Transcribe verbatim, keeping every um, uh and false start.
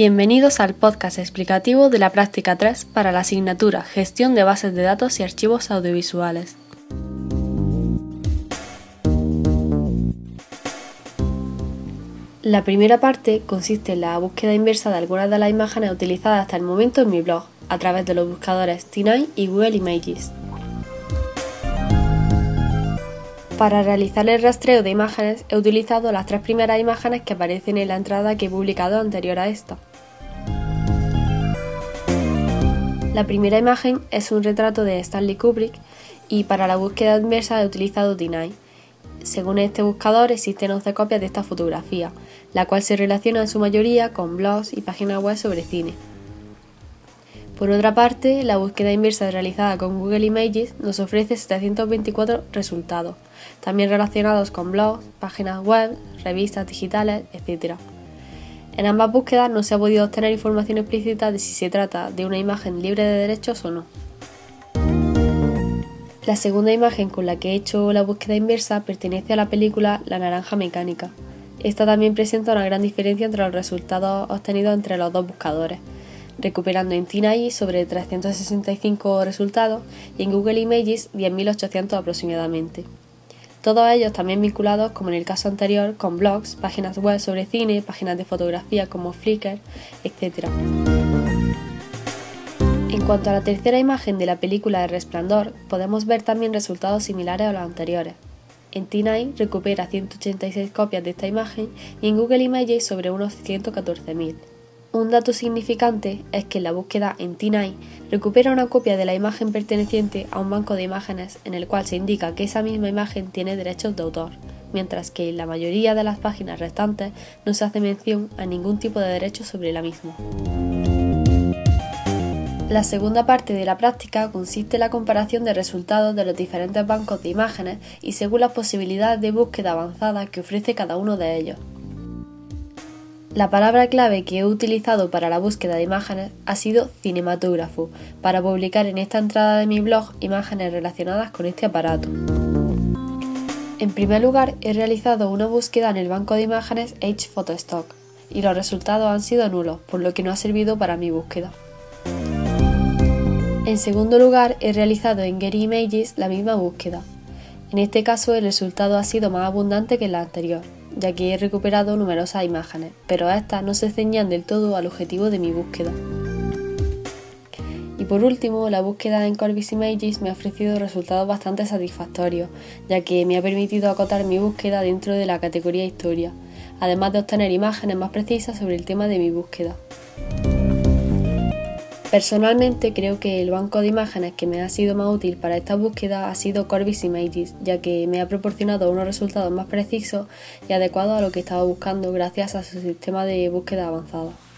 Bienvenidos al podcast explicativo de la práctica tres para la asignatura Gestión de bases de datos y archivos audiovisuales. La primera parte consiste en la búsqueda inversa de algunas de las imágenes utilizadas hasta el momento en mi blog, a través de los buscadores T nueve y Google Images. Para realizar el rastreo de imágenes he utilizado las tres primeras imágenes que aparecen en la entrada que he publicado anterior a esta. La primera imagen es un retrato de Stanley Kubrick y para la búsqueda inversa he utilizado T nueve. Según este buscador existen once copias de esta fotografía, la cual se relaciona en su mayoría con blogs y páginas web sobre cine. Por otra parte, la búsqueda inversa realizada con Google Images nos ofrece setecientos veinticuatro resultados, también relacionados con blogs, páginas web, revistas digitales, etcétera. En ambas búsquedas no se ha podido obtener información explícita de si se trata de una imagen libre de derechos o no. La segunda imagen con la que he hecho la búsqueda inversa pertenece a la película La Naranja Mecánica. Esta también presenta una gran diferencia entre los resultados obtenidos entre los dos buscadores, recuperando en T nueve sobre trescientos sesenta y cinco resultados y en Google Images diez mil ochocientos aproximadamente. Todos ellos también vinculados, como en el caso anterior, con blogs, páginas web sobre cine, páginas de fotografía como Flickr, etcétera. En cuanto a la tercera imagen de la película El Resplandor, podemos ver también resultados similares a los anteriores. En T nueve recupera ciento ochenta y seis copias de esta imagen y en Google Images sobre unos ciento catorce mil. Un dato significante es que la búsqueda en T nueve recupera una copia de la imagen perteneciente a un banco de imágenes en el cual se indica que esa misma imagen tiene derechos de autor, mientras que en la mayoría de las páginas restantes no se hace mención a ningún tipo de derecho sobre la misma. La segunda parte de la práctica consiste en la comparación de resultados de los diferentes bancos de imágenes y según las posibilidades de búsqueda avanzada que ofrece cada uno de ellos. La palabra clave que he utilizado para la búsqueda de imágenes ha sido cinematógrafo, para publicar en esta entrada de mi blog imágenes relacionadas con este aparato. En primer lugar, he realizado una búsqueda en el banco de imágenes H Photostock y los resultados han sido nulos, por lo que no ha servido para mi búsqueda. En segundo lugar, he realizado en Getty Images la misma búsqueda. En este caso, el resultado ha sido más abundante que en la anterior, ya que he recuperado numerosas imágenes, pero estas no se ceñían del todo al objetivo de mi búsqueda. Y por último, la búsqueda en Corbis Images me ha ofrecido resultados bastante satisfactorios, ya que me ha permitido acotar mi búsqueda dentro de la categoría Historia, además de obtener imágenes más precisas sobre el tema de mi búsqueda. Personalmente creo que el banco de imágenes que me ha sido más útil para esta búsqueda ha sido Corbis Images, ya que me ha proporcionado unos resultados más precisos y adecuados a lo que estaba buscando gracias a su sistema de búsqueda avanzada.